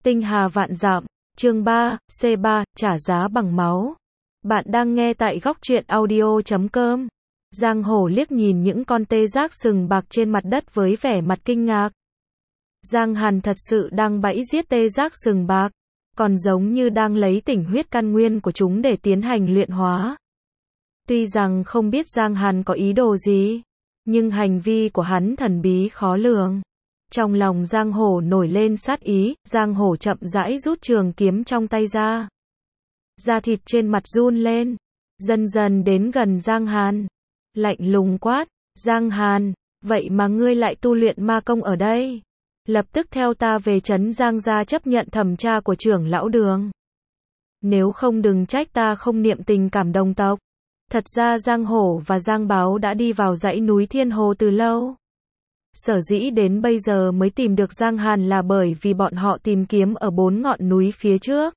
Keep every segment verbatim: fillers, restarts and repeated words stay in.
Tinh hà vạn dặm, chương ba, C ba, trả giá bằng máu. Bạn đang nghe tại góc truyện audio chấm com. Giang Hổ liếc nhìn những con tê giác sừng bạc trên mặt đất với vẻ mặt kinh ngạc. Giang Hàn thật sự đang bẫy giết tê giác sừng bạc, còn giống như đang lấy tỉnh huyết căn nguyên của chúng để tiến hành luyện hóa. Tuy rằng không biết Giang Hàn có ý đồ gì, nhưng hành vi của hắn thần bí khó lường. Trong lòng Giang Hổ nổi lên sát ý, Giang Hổ chậm rãi rút trường kiếm trong tay ra. Da thịt trên mặt run lên, dần dần đến gần Giang Hàn. Lạnh lùng quát, Giang Hàn, vậy mà ngươi lại tu luyện ma công ở đây. Lập tức theo ta về trấn Giang gia chấp nhận thẩm tra của trưởng lão Đường. Nếu không đừng trách ta không niệm tình cảm đồng tộc. Thật ra Giang Hổ và Giang Báo đã đi vào dãy núi Thiên Hồ từ lâu. Sở dĩ đến bây giờ mới tìm được Giang Hàn là bởi vì bọn họ tìm kiếm ở bốn ngọn núi phía trước.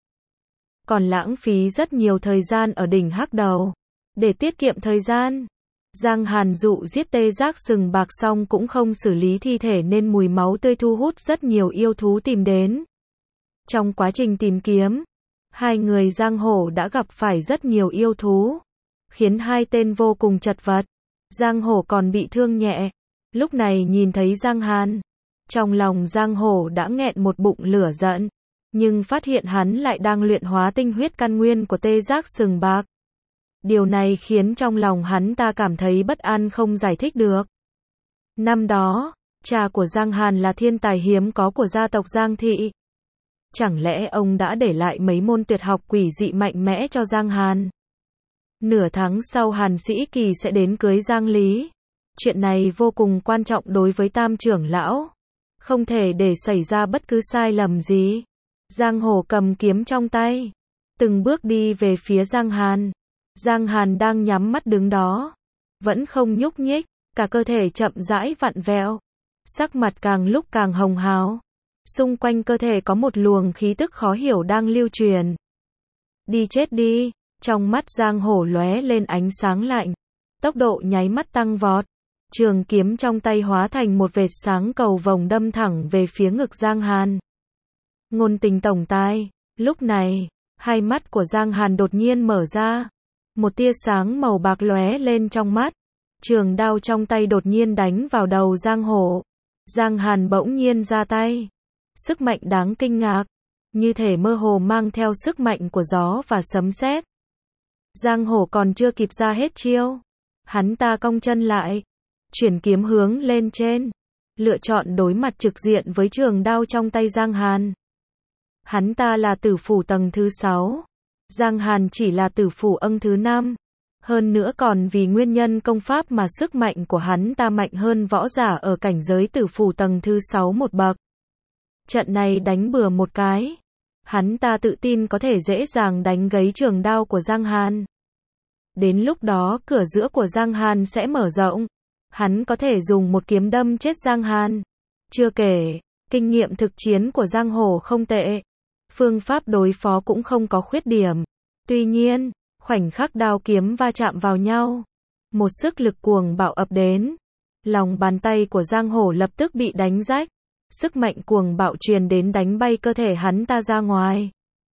Còn lãng phí rất nhiều thời gian ở đỉnh Hắc Đầu. Để tiết kiệm thời gian, Giang Hàn dụ giết tê giác sừng bạc xong cũng không xử lý thi thể nên mùi máu tươi thu hút rất nhiều yêu thú tìm đến. Trong quá trình tìm kiếm, hai người Giang Hổ đã gặp phải rất nhiều yêu thú, khiến hai tên vô cùng chật vật. Giang Hổ còn bị thương nhẹ. Lúc này nhìn thấy Giang Hàn, trong lòng Giang Hổ đã nghẹn một bụng lửa giận, nhưng phát hiện hắn lại đang luyện hóa tinh huyết căn nguyên của tê giác sừng bạc. Điều này khiến trong lòng hắn ta cảm thấy bất an không giải thích được. Năm đó, cha của Giang Hàn là thiên tài hiếm có của gia tộc Giang Thị. Chẳng lẽ ông đã để lại mấy môn tuyệt học quỷ dị mạnh mẽ cho Giang Hàn? Nửa tháng sau Hàn Sĩ Kỳ sẽ đến cưới Giang Lý. Chuyện này vô cùng quan trọng đối với Tam trưởng lão. Không thể để xảy ra bất cứ sai lầm gì. Giang Hổ cầm kiếm trong tay, từng bước đi về phía Giang Hàn. Giang Hàn đang nhắm mắt đứng đó, vẫn không nhúc nhích, cả cơ thể chậm rãi vặn vẹo, sắc mặt càng lúc càng hồng hào. Xung quanh cơ thể có một luồng khí tức khó hiểu đang lưu truyền. Đi chết đi, trong mắt Giang Hổ lóe lên ánh sáng lạnh, tốc độ nháy mắt tăng vọt. Trường kiếm trong tay hóa thành một vệt sáng cầu vồng đâm thẳng về phía ngực Giang Hàn. Ngôn tình tổng tài, lúc này, hai mắt của Giang Hàn đột nhiên mở ra. Một tia sáng màu bạc lóe lên trong mắt. Trường đao trong tay đột nhiên đánh vào đầu Giang Hổ. Giang Hàn bỗng nhiên ra tay. Sức mạnh đáng kinh ngạc, như thể mơ hồ mang theo sức mạnh của gió và sấm sét. Giang Hổ còn chưa kịp ra hết chiêu, hắn ta cong chân lại, chuyển kiếm hướng lên trên, lựa chọn đối mặt trực diện với trường đao trong tay Giang Hàn. Hắn ta là tử phủ tầng thứ sáu, Giang Hàn chỉ là tử phủ âng thứ năm. Hơn nữa còn vì nguyên nhân công pháp mà sức mạnh của hắn ta mạnh hơn võ giả ở cảnh giới tử phủ tầng thứ sáu một bậc. Trận này đánh bừa một cái, hắn ta tự tin có thể dễ dàng đánh gãy trường đao của Giang Hàn. Đến lúc đó cửa giữa của Giang Hàn sẽ mở rộng. Hắn có thể dùng một kiếm đâm chết Giang Hàn. Chưa kể, kinh nghiệm thực chiến của Giang Hổ không tệ. Phương pháp đối phó cũng không có khuyết điểm. Tuy nhiên, khoảnh khắc đao kiếm va chạm vào nhau, một sức lực cuồng bạo ập đến. Lòng bàn tay của Giang Hổ lập tức bị đánh rách. Sức mạnh cuồng bạo truyền đến đánh bay cơ thể hắn ta ra ngoài.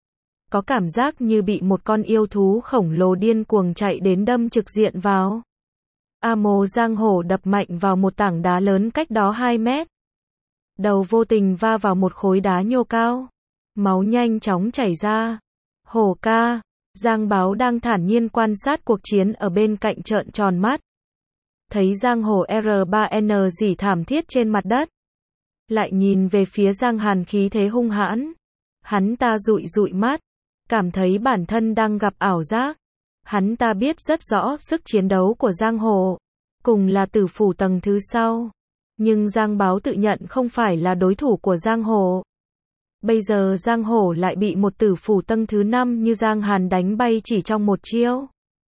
Có cảm giác như bị một con yêu thú khổng lồ điên cuồng chạy đến đâm trực diện vào. A mồ Giang Hổ đập mạnh vào một tảng đá lớn cách đó hai mét. Đầu vô tình va vào một khối đá nhô cao. Máu nhanh chóng chảy ra. Hổ ca, Giang Báo đang thản nhiên quan sát cuộc chiến ở bên cạnh trợn tròn mắt. Thấy Giang Hổ R ba N rỉ thảm thiết trên mặt đất. Lại nhìn về phía Giang Hàn khí thế hung hãn. Hắn ta dụi dụi mắt, cảm thấy bản thân đang gặp ảo giác. Hắn ta biết rất rõ sức chiến đấu của Giang Hổ, cùng là tử phủ tầng thứ sau. Nhưng Giang Báo tự nhận không phải là đối thủ của Giang Hổ. Bây giờ Giang Hổ lại bị một tử phủ tầng thứ năm như Giang Hàn đánh bay chỉ trong một chiêu.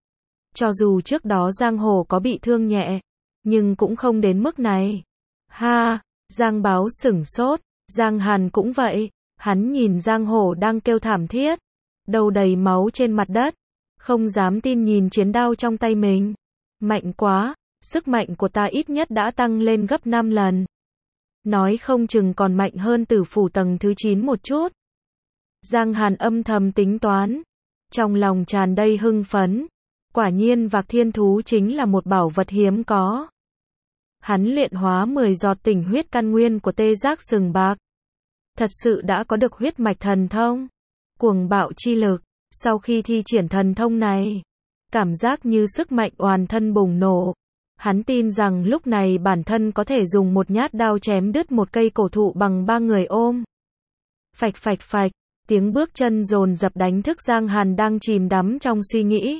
Cho dù trước đó Giang Hổ có bị thương nhẹ, nhưng cũng không đến mức này. Ha, Giang Báo sửng sốt, Giang Hàn cũng vậy. Hắn nhìn Giang Hổ đang kêu thảm thiết, đầu đầy máu trên mặt đất. Không dám tin nhìn chiến đao trong tay mình. Mạnh quá, sức mạnh của ta ít nhất đã tăng lên gấp năm lần. Nói không chừng còn mạnh hơn tử phủ tầng thứ chín một chút. Giang Hàn âm thầm tính toán, trong lòng tràn đầy hưng phấn. Quả nhiên Vạc Thiên Thú chính là một bảo vật hiếm có. Hắn luyện hóa mười giọt tỉnh huyết căn nguyên của tê giác sừng bạc. Thật sự đã có được huyết mạch thần thông, cuồng bạo chi lực. Sau khi thi triển thần thông này, cảm giác như sức mạnh oàn thân bùng nổ. Hắn tin rằng lúc này bản thân có thể dùng một nhát đao chém đứt một cây cổ thụ bằng ba người ôm. Phạch phạch phạch, tiếng bước chân dồn dập đánh thức Giang Hàn đang chìm đắm trong suy nghĩ.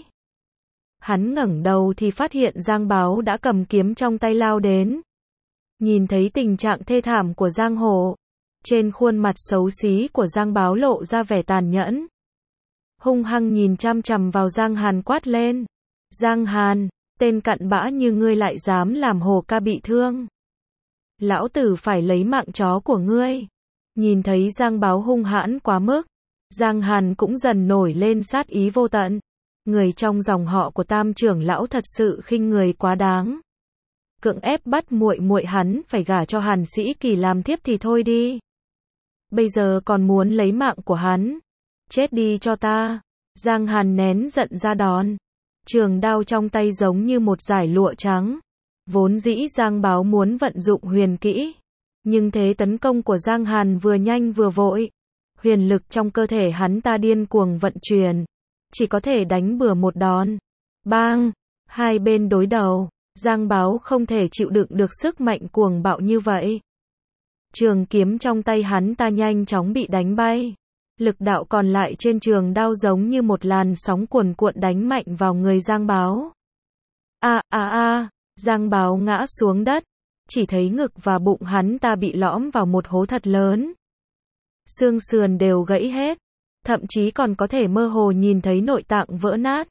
Hắn ngẩng đầu thì phát hiện Giang Báo đã cầm kiếm trong tay lao đến. Nhìn thấy tình trạng thê thảm của Giang Hổ, trên khuôn mặt xấu xí của Giang Báo lộ ra vẻ tàn nhẫn. Hung hăng nhìn chăm chằm vào Giang Hàn quát lên. Giang Hàn, tên cặn bã như ngươi lại dám làm Hổ ca bị thương. Lão tử phải lấy mạng chó của ngươi. Nhìn thấy Giang Báo hung hãn quá mức, Giang Hàn cũng dần nổi lên sát ý vô tận. Người trong dòng họ của Tam trưởng lão thật sự khinh người quá đáng. Cưỡng ép bắt muội muội hắn phải gả cho Hàn Sĩ Kỳ làm thiếp thì thôi đi. Bây giờ còn muốn lấy mạng của hắn. Chết đi cho ta. Giang Hàn nén giận ra đón. Trường đao trong tay giống như một dải lụa trắng. Vốn dĩ Giang Báo muốn vận dụng huyền kỹ. Nhưng thế tấn công của Giang Hàn vừa nhanh vừa vội. Huyền lực trong cơ thể hắn ta điên cuồng vận chuyển. Chỉ có thể đánh bừa một đòn. Bang! Hai bên đối đầu. Giang Báo không thể chịu đựng được sức mạnh cuồng bạo như vậy. Trường kiếm trong tay hắn ta nhanh chóng bị đánh bay. Lực đạo còn lại trên trường đao giống như một làn sóng cuồn cuộn đánh mạnh vào người Giang Báo. A a a, Giang Báo ngã xuống đất. Chỉ thấy ngực và bụng hắn ta bị lõm vào một hố thật lớn. Xương sườn đều gãy hết. Thậm chí còn có thể mơ hồ nhìn thấy nội tạng vỡ nát.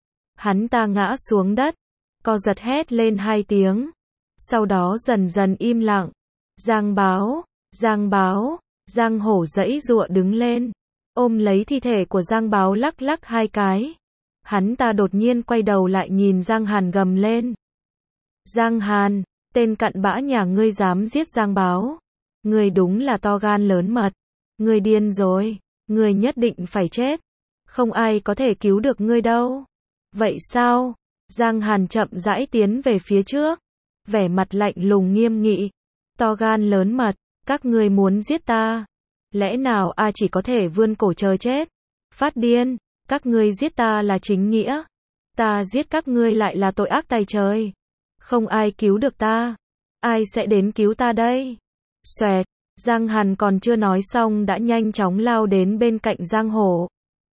Hắn ta ngã xuống đất, co giật hét lên hai tiếng. Sau đó dần dần im lặng. Giang Báo, Giang Báo, Giang Hổ giãy giụa đứng lên, ôm lấy thi thể của Giang Báo lắc lắc hai cái. Hắn ta đột nhiên quay đầu lại nhìn Giang Hàn gầm lên. Giang Hàn, tên cặn bã nhà ngươi dám giết Giang Báo. Ngươi đúng là to gan lớn mật. Ngươi điên rồi. Ngươi nhất định phải chết. Không ai có thể cứu được ngươi đâu. Vậy sao? Giang Hàn chậm rãi tiến về phía trước. Vẻ mặt lạnh lùng nghiêm nghị. To gan lớn mật. Các ngươi muốn giết ta. Lẽ nào a chỉ có thể vươn cổ chờ chết? Phát điên. Các ngươi giết ta là chính nghĩa. Ta giết các ngươi lại là tội ác tày trời. Không ai cứu được ta. Ai sẽ đến cứu ta đây? Xoẹt. Giang Hàn còn chưa nói xong đã nhanh chóng lao đến bên cạnh Giang Hổ.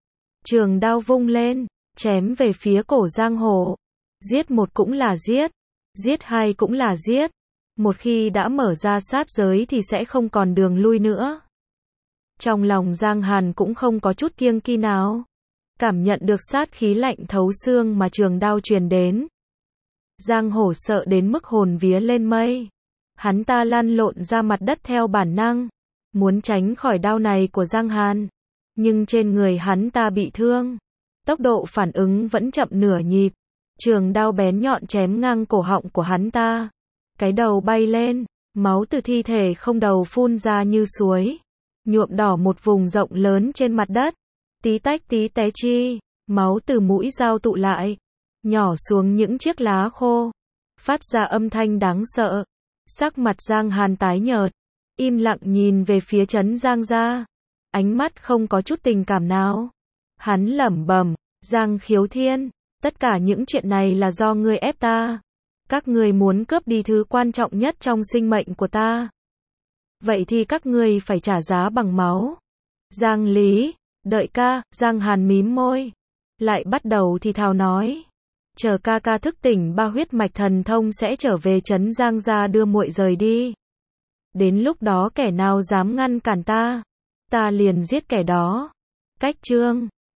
Trường đao vung lên, chém về phía cổ Giang Hổ. Giết một cũng là giết, giết hai cũng là giết. Một khi đã mở ra sát giới thì sẽ không còn đường lui nữa. Trong lòng Giang Hàn cũng không có chút kiêng kỵ nào. Cảm nhận được sát khí lạnh thấu xương mà trường đao truyền đến. Giang Hổ sợ đến mức hồn vía lên mây. Hắn ta lăn lộn ra mặt đất theo bản năng, muốn tránh khỏi đao này của Giang Hàn. Nhưng trên người hắn ta bị thương. Tốc độ phản ứng vẫn chậm nửa nhịp. Trường đao bén nhọn chém ngang cổ họng của hắn ta. Cái đầu bay lên, máu từ thi thể không đầu phun ra như suối. Nhuộm đỏ một vùng rộng lớn trên mặt đất. Tí tách tí té chi, máu từ mũi dao tụ lại, nhỏ xuống những chiếc lá khô. Phát ra âm thanh đáng sợ. Sắc mặt Giang Hàn tái nhợt, im lặng nhìn về phía trấn Giang gia, ánh mắt không có chút tình cảm nào. Hắn lẩm bẩm, Giang Khiếu Thiên, tất cả những chuyện này là do ngươi ép ta. Các ngươi muốn cướp đi thứ quan trọng nhất trong sinh mệnh của ta. Vậy thì các ngươi phải trả giá bằng máu. Giang Lý, đợi ca, Giang Hàn mím môi, lại bắt đầu thì thào nói. Chờ ca ca thức tỉnh ba huyết mạch thần thông sẽ trở về trấn Giang gia đưa muội rời đi. Đến lúc đó kẻ nào dám ngăn cản ta, ta liền giết kẻ đó. Cách chương